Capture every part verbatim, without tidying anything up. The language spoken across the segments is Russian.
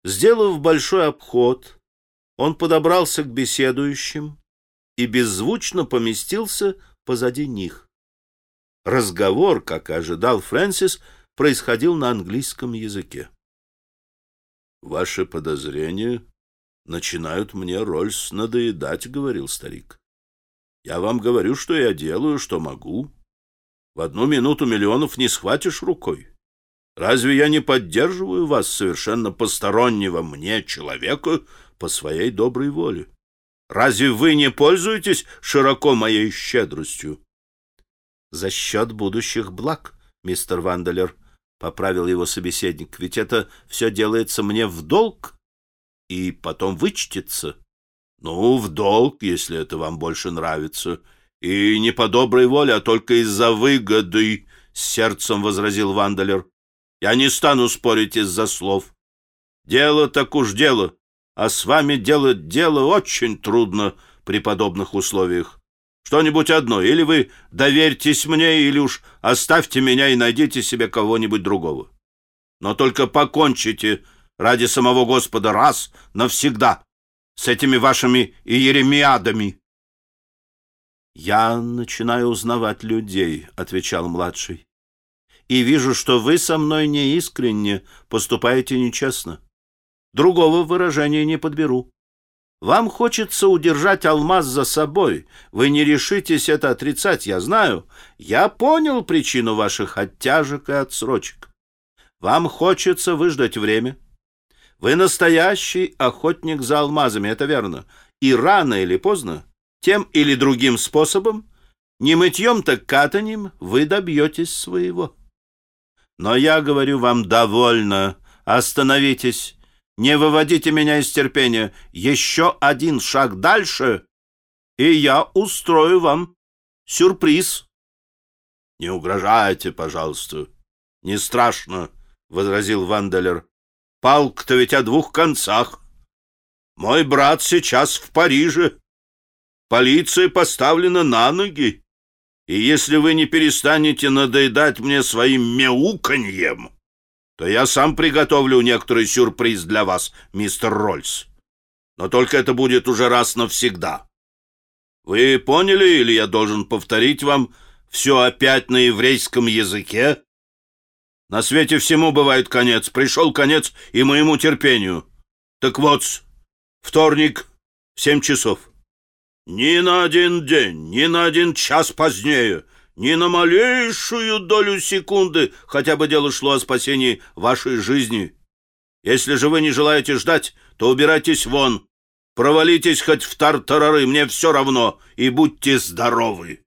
Сделав большой обход, он подобрался к беседующим и беззвучно поместился позади них. Разговор, как и ожидал Фрэнсис, происходил на английском языке. «Ваши подозрения начинают мне, Рольс, надоедать», — говорил старик. «Я вам говорю, что я делаю, что могу. В одну минуту миллионов не схватишь рукой. Разве я не поддерживаю вас, совершенно постороннего мне человека, по своей доброй воле? Разве вы не пользуетесь широко моей щедростью?» «За счет будущих благ, мистер Ванделер», — поправил его собеседник, — «ведь это все делается мне в долг и потом вычтется». «Ну, в долг, если это вам больше нравится. И не по доброй воле, а только из-за выгоды», — с сердцем возразил Ванделер. «Я не стану спорить из-за слов. Дело так уж дело, а с вами делать дело очень трудно при подобных условиях. Что-нибудь одно, или вы доверьтесь мне, или уж оставьте меня и найдите себе кого-нибудь другого. Но только покончите ради самого Господа раз навсегда с этими вашими иеремиадами». «Я начинаю узнавать людей», — отвечал младший, «и вижу, что вы со мной неискренне поступаете нечестно. Другого выражения не подберу. Вам хочется удержать алмаз за собой. Вы не решитесь это отрицать, я знаю. Я понял причину ваших оттяжек и отсрочек. Вам хочется выждать время. Вы настоящий охотник за алмазами, это верно. И рано или поздно, тем или другим способом, не мытьем так катанем, вы добьетесь своего. Но я говорю вам, довольно. Остановитесь. Не выводите меня из терпения. Еще один шаг дальше, и я устрою вам сюрприз». «Не угрожайте, пожалуйста. Не страшно», — возразил Ванделер. «Палка-то ведь о двух концах. Мой брат сейчас в Париже. Полиция поставлена на ноги. И если вы не перестанете надоедать мне своим мяуканьем, то я сам приготовлю некоторый сюрприз для вас, мистер Рольс. Но только это будет уже раз навсегда. Вы поняли, или я должен повторить вам все опять на еврейском языке? На свете всему бывает конец. Пришел конец и моему терпению. Так вот, вторник, в семь часов. Ни на один день, ни на один час позднее, ни на малейшую долю секунды, хотя бы дело шло о спасении вашей жизни. Если же вы не желаете ждать, то убирайтесь вон. Провалитесь хоть в тартарары, мне все равно, и будьте здоровы».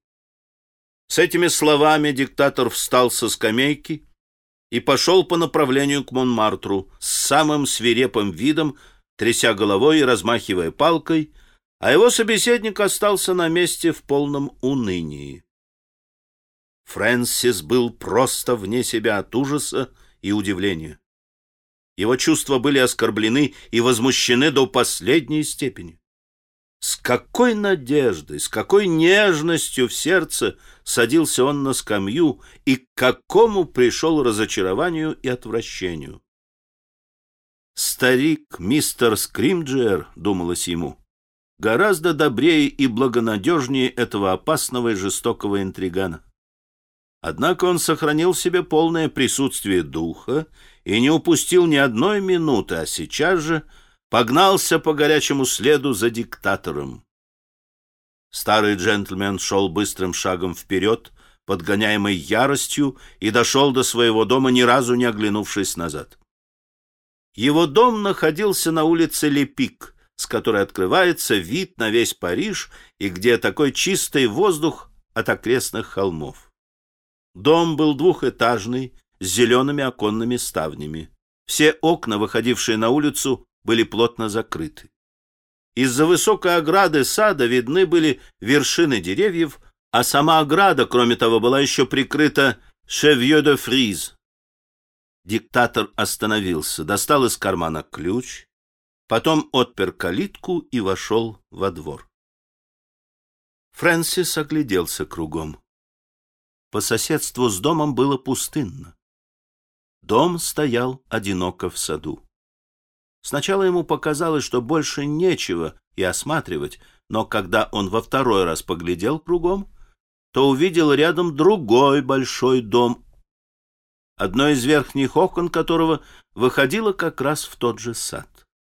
С этими словами диктатор встал со скамейки и пошел по направлению к Монмартру с самым свирепым видом, тряся головой и размахивая палкой, а его собеседник остался на месте в полном унынии. Фрэнсис был просто вне себя от ужаса и удивления. Его чувства были оскорблены и возмущены до последней степени. С какой надеждой, с какой нежностью в сердце садился он на скамью и к какому пришел разочарованию и отвращению. Старик мистер Скримджиэр, думалось ему, гораздо добрее и благонадежнее этого опасного и жестокого интригана. Однако он сохранил в себе полное присутствие духа и не упустил ни одной минуты, а сейчас же погнался по горячему следу за диктатором. Старый джентльмен шел быстрым шагом вперед, подгоняемый яростью, и дошел до своего дома, ни разу не оглянувшись назад. Его дом находился на улице Лепик, с которой открывается вид на весь Париж и где такой чистый воздух от окрестных холмов. Дом был двухэтажный, с зелеными оконными ставнями. Все окна, выходившие на улицу, были плотно закрыты. Из-за высокой ограды сада видны были вершины деревьев, а сама ограда, кроме того, была еще прикрыта «cheveux de frise». Диктатор остановился, достал из кармана ключ, потом отпер калитку и вошел во двор. Фрэнсис огляделся кругом. По соседству с домом было пустынно. Дом стоял одиноко в саду. Сначала ему показалось, что больше нечего и осматривать, но когда он во второй раз поглядел кругом, то увидел рядом другой большой дом, одно из верхних окон которого выходило как раз в тот же сад.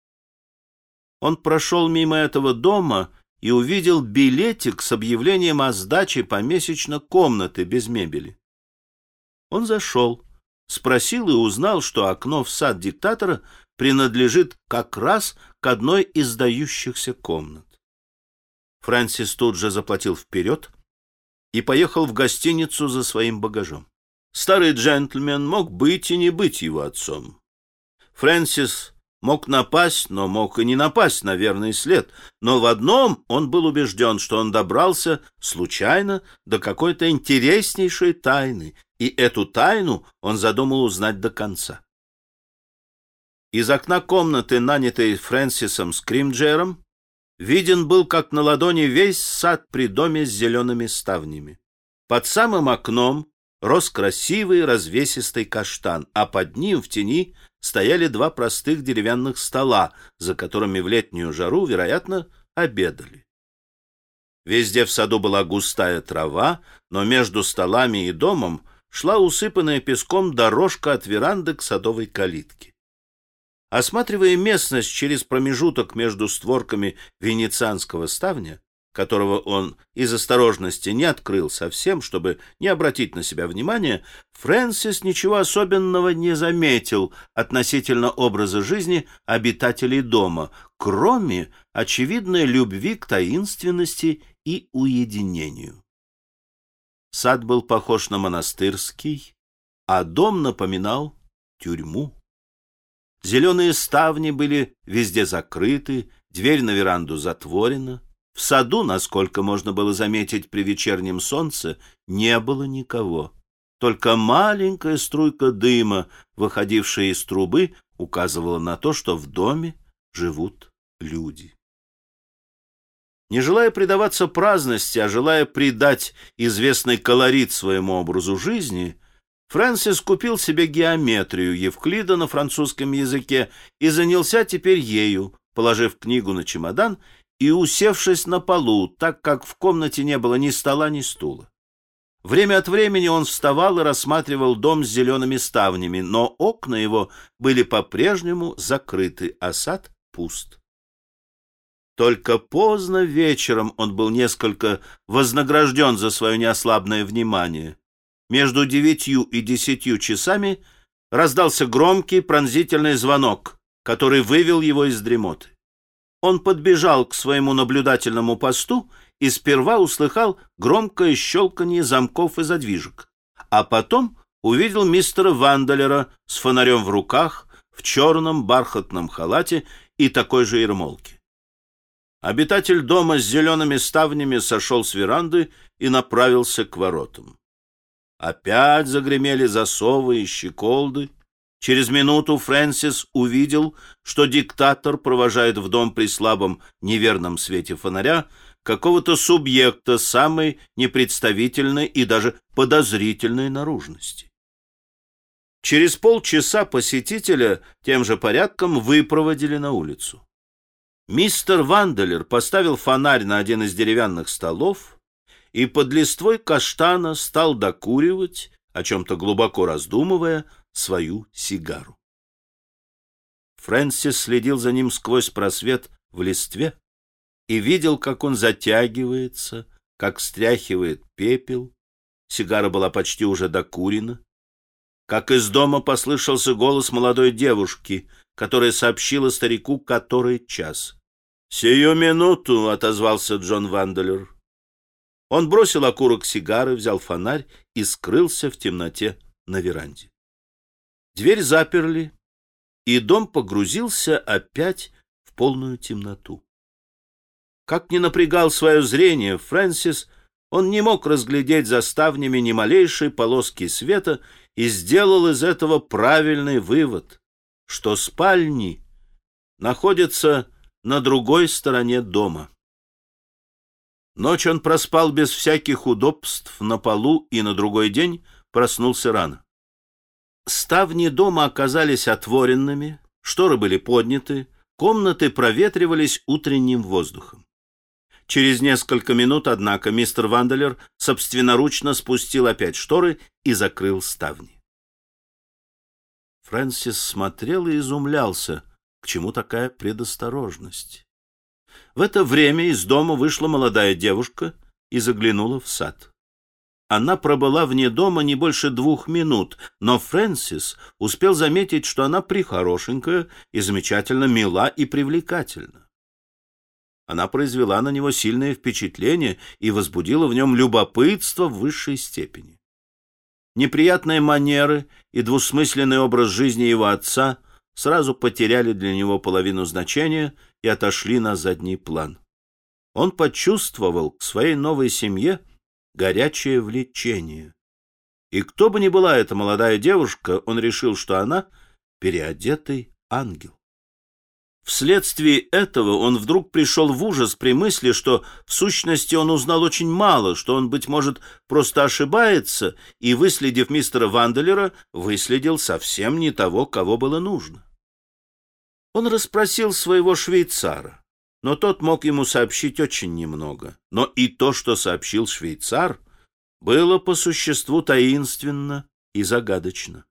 Он прошел мимо этого дома и увидел билетик с объявлением о сдаче помесячно комнаты без мебели. Он зашел, спросил и узнал, что окно в сад диктатора принадлежит как раз к одной из сдающихся комнат. Фрэнсис тут же заплатил вперед и поехал в гостиницу за своим багажом. Старый джентльмен мог быть и не быть его отцом. Фрэнсис мог напасть, но мог и не напасть на верный след. Но в одном он был убежден, что он добрался случайно до какой-то интереснейшей тайны, и эту тайну он задумал узнать до конца. Из окна комнаты, нанятой Фрэнсисом Скримджером, виден был, как на ладони, весь сад при доме с зелеными ставнями. Под самым окном рос красивый развесистый каштан, а под ним в тени стояли два простых деревянных стола, за которыми в летнюю жару, вероятно, обедали. Везде в саду была густая трава, но между столами и домом шла усыпанная песком дорожка от веранды к садовой калитке. Осматривая местность через промежуток между створками венецианского ставня, которого он из осторожности не открыл совсем, чтобы не обратить на себя внимания, Фрэнсис ничего особенного не заметил относительно образа жизни обитателей дома, кроме очевидной любви к таинственности и уединению. Сад был похож на монастырский, а дом напоминал тюрьму. Зеленые ставни были везде закрыты, дверь на веранду затворена. В саду, насколько можно было заметить при вечернем солнце, не было никого. Только маленькая струйка дыма, выходившая из трубы, указывала на то, что в доме живут люди. Не желая предаваться праздности, а желая придать известный колорит своему образу жизни, Фрэнсис купил себе геометрию Евклида на французском языке и занялся теперь ею, положив книгу на чемодан и усевшись на полу, так как в комнате не было ни стола, ни стула. Время от времени он вставал и рассматривал дом с зелеными ставнями, но окна его были по-прежнему закрыты, а сад пуст. Только поздно вечером он был несколько вознагражден за свое неослабное внимание. Между девятью и десятью часами раздался громкий пронзительный звонок, который вывел его из дремоты. Он подбежал к своему наблюдательному посту и сперва услыхал громкое щелканье замков и задвижек, а потом увидел мистера Ванделера с фонарем в руках, в черном бархатном халате и такой же ермолке. Обитатель дома с зелеными ставнями сошел с веранды и направился к воротам. Опять загремели засовы и щеколды. Через минуту Фрэнсис увидел, что диктатор провожает в дом при слабом неверном свете фонаря какого-то субъекта самой непредставительной и даже подозрительной наружности. Через полчаса посетителя тем же порядком выпроводили на улицу. Мистер Ванделер поставил фонарь на один из деревянных столов и под листвой каштана стал докуривать, о чем-то глубоко раздумывая, свою сигару. Фрэнсис следил за ним сквозь просвет в листве и видел, как он затягивается, как стряхивает пепел. Сигара была почти уже докурена. Как из дома послышался голос молодой девушки, которая сообщила старику, который час. «Сию минуту», — отозвался Джон Ванделер. Он бросил окурок сигары, взял фонарь и скрылся в темноте на веранде. Дверь заперли, и дом погрузился опять в полную темноту. Как ни напрягал свое зрение Фрэнсис, он не мог разглядеть за ставнями ни малейшей полоски света и сделал из этого правильный вывод, что спальни находятся на другой стороне дома. Ночь он проспал без всяких удобств на полу и на другой день проснулся рано. Ставни дома оказались отворенными, Шторы были подняты, комнаты проветривались утренним воздухом. Через несколько минут, однако, мистер Ванделер собственноручно спустил опять шторы и закрыл ставни. Фрэнсис смотрел и изумлялся, к чему такая предосторожность. В это время из дома вышла молодая девушка и заглянула в сад. Она пробыла вне дома не больше двух минут, но Фрэнсис успел заметить, что она прихорошенькая и замечательно мила и привлекательна. Она произвела на него сильное впечатление и возбудила в нем любопытство в высшей степени. Неприятные манеры и двусмысленный образ жизни его отца сразу потеряли для него половину значения и отошли на задний план. Он почувствовал к своей новой семье горячее влечение. И кто бы ни была эта молодая девушка, он решил, что она переодетый ангел. Вследствие этого он вдруг пришел в ужас при мысли, что в сущности он узнал очень мало, что он, быть может, просто ошибается, и, выследив мистера Ванделера, выследил совсем не того, кого было нужно. Он расспросил своего швейцара, но тот мог ему сообщить очень немного. Но и то, что сообщил швейцар, было по существу таинственно и загадочно.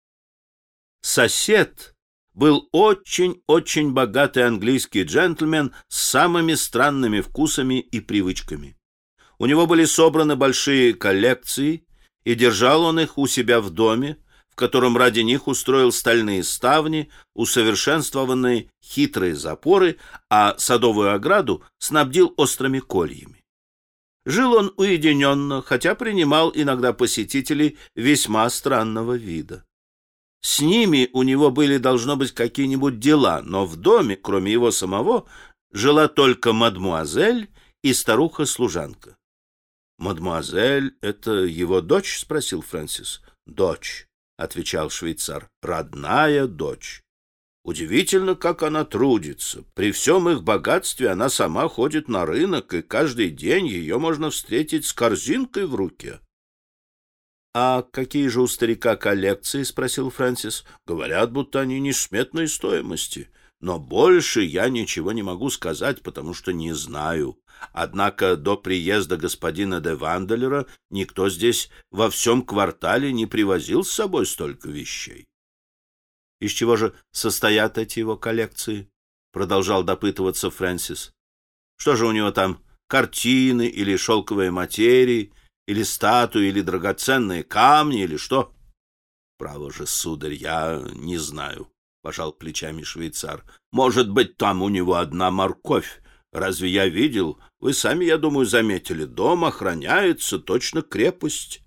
Сосед был очень-очень богатый английский джентльмен с самыми странными вкусами и привычками. У него были собраны большие коллекции, и держал он их у себя в доме, в котором ради них устроил стальные ставни, усовершенствованные хитрые запоры, а садовую ограду снабдил острыми кольями. Жил он уединенно, хотя принимал иногда посетителей весьма странного вида. С ними у него были, должно быть, какие-нибудь дела, но в доме, кроме его самого, жила только мадмуазель и старуха-служанка. — Мадмуазель — это его дочь? — спросил Фрэнсис. — Дочь, — отвечал швейцар, — родная дочь. Удивительно, как она трудится. При всем их богатстве она сама ходит на рынок, и каждый день ее можно встретить с корзинкой в руке. — А какие же у старика коллекции? — спросил Фрэнсис. — Говорят, будто они несметной стоимости. Но больше я ничего не могу сказать, потому что не знаю. Однако до приезда господина де Ванделера никто здесь во всем квартале не привозил с собой столько вещей. — Из чего же состоят эти его коллекции? — продолжал допытываться Фрэнсис. — Что же у него там, картины или шелковые материи, или статуи, или драгоценные камни, или что? — Право же, сударь, я не знаю, — пожал плечами швейцар. — Может быть, там у него одна морковь. Разве я видел? Вы сами, я думаю, заметили. Дом охраняется, точно крепость.